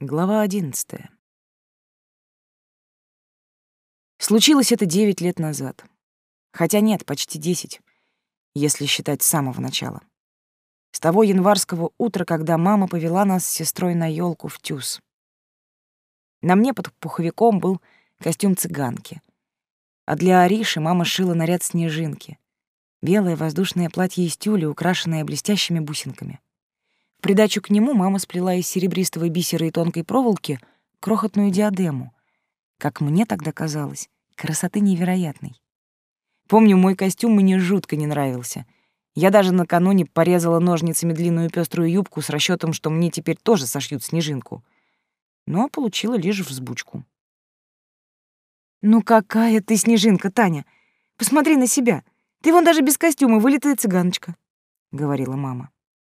Глава 11. Случилось это 9 лет назад. Хотя нет, почти 10, если считать с самого начала. С того январского утра, когда мама повела нас с сестрой на ёлку в Тюз. На мне под пуховиком был костюм цыганки, а для Ариши мама шила наряд снежинки. Белое воздушное платье из тюля, украшенное блестящими бусинками. В придачу к нему мама сплела из серебристого бисера и тонкой проволоки крохотную диадему. Как мне тогда казалось, красоты невероятной. Помню, мой костюм мне жутко не нравился. Я даже накануне порезала ножницами длинную пеструю юбку с расчетом, что мне теперь тоже сошьют снежинку. Но получила лишь взбучку. «Ну какая ты снежинка, Таня! Посмотри на себя! Ты вон даже без костюма вылитая цыганочка!» — говорила мама.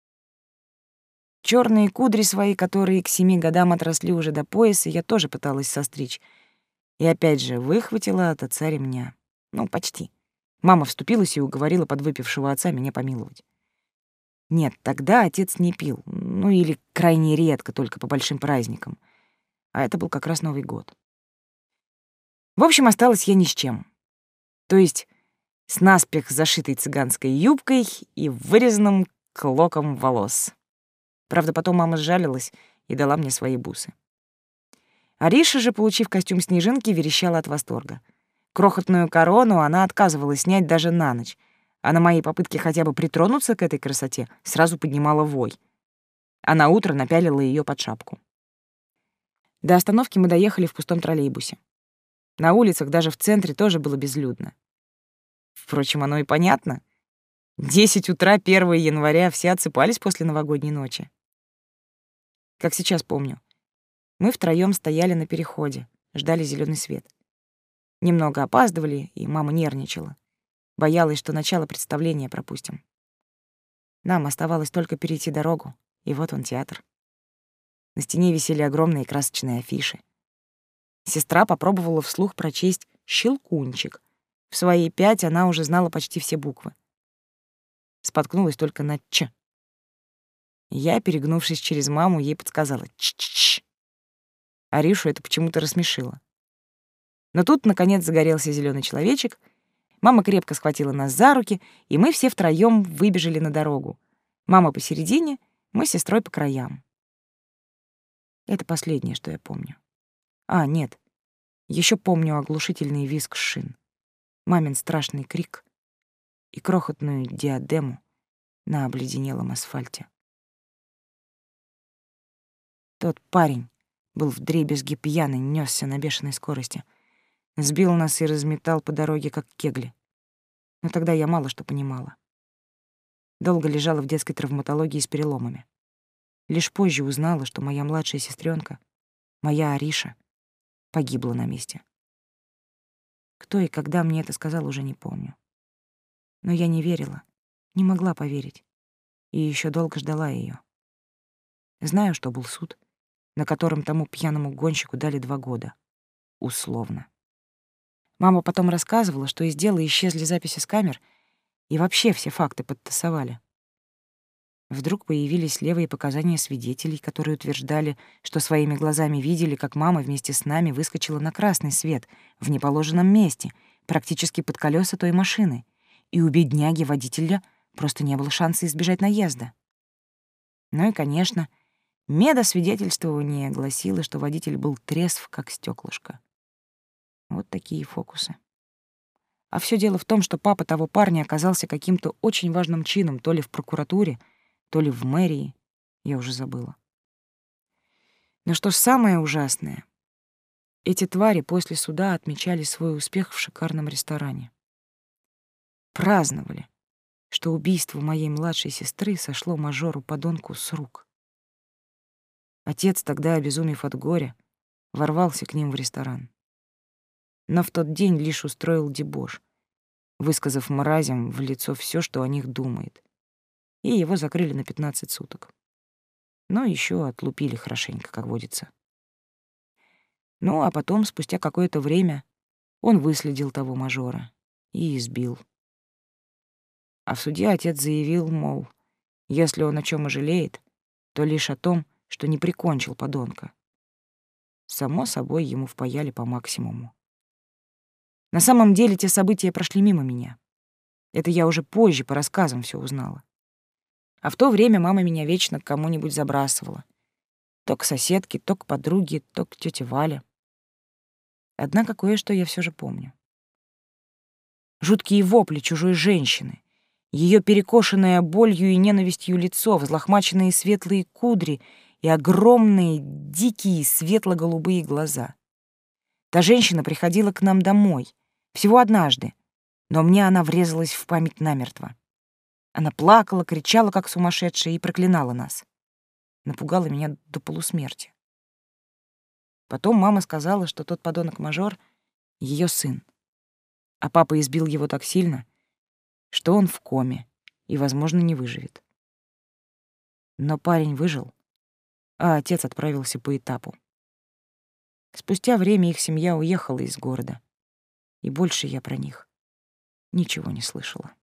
Черные кудри свои, которые к 7 годам отросли уже до пояса, я тоже пыталась состричь. И опять же выхватила от отца ремня. Ну, почти. Мама вступилась и уговорила подвыпившего отца меня помиловать. Нет, тогда отец не пил. Ну, или крайне редко, только по большим праздникам. А это был как раз Новый год. В общем, осталась я ни с чем. То есть с наспех зашитой цыганской юбкой и вырезанным клоком волос. Правда, потом мама сжалилась и дала мне свои бусы. Ариша же, получив костюм снежинки, верещала от восторга. Крохотную корону она отказывалась снять даже на ночь, а на мои попытки хотя бы притронуться к этой красоте сразу поднимала вой. А на утро напялила ее под шапку. До остановки мы доехали в пустом троллейбусе. На улицах, даже в центре, тоже было безлюдно. Впрочем, оно и понятно. 10 утра 1 января все отсыпались после новогодней ночи. Как сейчас помню. Мы втроём стояли на переходе, ждали зелёный свет. Немного опаздывали, и мама нервничала. Боялась, что начало представления пропустим. Нам оставалось только перейти дорогу, и вот он театр. На стене висели огромные красочные афиши. Сестра попробовала вслух прочесть «Щелкунчик». В свои 5 она уже знала почти все буквы. Споткнулась только на «Ч». Я, перегнувшись через маму, ей подсказала «Ч-ч-ч». Аришу это почему-то рассмешило. Но тут, наконец, загорелся зелёный человечек, мама крепко схватила нас за руки, и мы все втроём выбежали на дорогу. Мама посередине, мы с сестрой по краям. Это последнее, что я помню. А, нет, ещё помню оглушительный визг шин, мамин страшный крик и крохотную диадему на обледенелом асфальте. Тот парень был вдребезги пьяный, нёсся на бешеной скорости. Сбил нас и разметал по дороге, как кегли. Но тогда я мало что понимала. Долго лежала в детской травматологии с переломами. Лишь позже узнала, что моя младшая сестренка, моя Ариша, погибла на месте. Кто и когда мне это сказал, уже не помню. Но я не верила, не могла поверить. И еще долго ждала ее. Знаю, что был суд, на котором тому пьяному гонщику дали 2 года. Условно. Мама потом рассказывала, что из дела исчезли записи с камер, и вообще все факты подтасовали. Вдруг появились левые показания свидетелей, которые утверждали, что своими глазами видели, как мама вместе с нами выскочила на красный свет в неположенном месте, практически под колеса той машины, и у бедняги-водителя просто не было шанса избежать наезда. Ну и, конечно, медосвидетельствование гласило, что водитель был трезв, как стёклышко. Вот такие фокусы. А всё дело в том, что папа того парня оказался каким-то очень важным чином, то ли в прокуратуре, то ли в мэрии, я уже забыла. Но что ж самое ужасное, эти твари после суда отмечали свой успех в шикарном ресторане. Праздновали, что убийство моей младшей сестры сошло мажору-подонку с рук. Отец тогда, обезумев от горя, ворвался к ним в ресторан. Но в тот день лишь устроил дебош, высказав мразям в лицо всё, что о них думает. И его закрыли на 15 суток. Но ещё отлупили хорошенько, как водится. Ну, а потом, спустя какое-то время, он выследил того мажора и избил. А в суде отец заявил, мол, если он о чём и жалеет, то лишь о том, что не прикончил подонка, Само собой, ему впаяли по максимуму. На самом деле те события прошли мимо меня. Это я уже позже по рассказам все узнала. А в то время мама меня вечно к кому-нибудь забрасывала. То к соседке, то к подруге, то к тете Вале. Однако кое-что я все же помню. Жуткие вопли чужой женщины, ее перекошенное болью и ненавистью лицо, взлохмаченные светлые кудри и огромные, дикие, светло-голубые глаза. Та женщина приходила к нам домой, всего однажды, но мне она врезалась в память намертво. Она плакала, кричала, как сумасшедшая, и проклинала нас. Напугала меня до полусмерти. Потом мама сказала, что тот подонок-мажор — ее сын, а папа избил его так сильно, что он в коме и, возможно, не выживет. Но парень выжил, а отец отправился по этапу. Спустя время их семья уехала из города, и больше я про них ничего не слышала.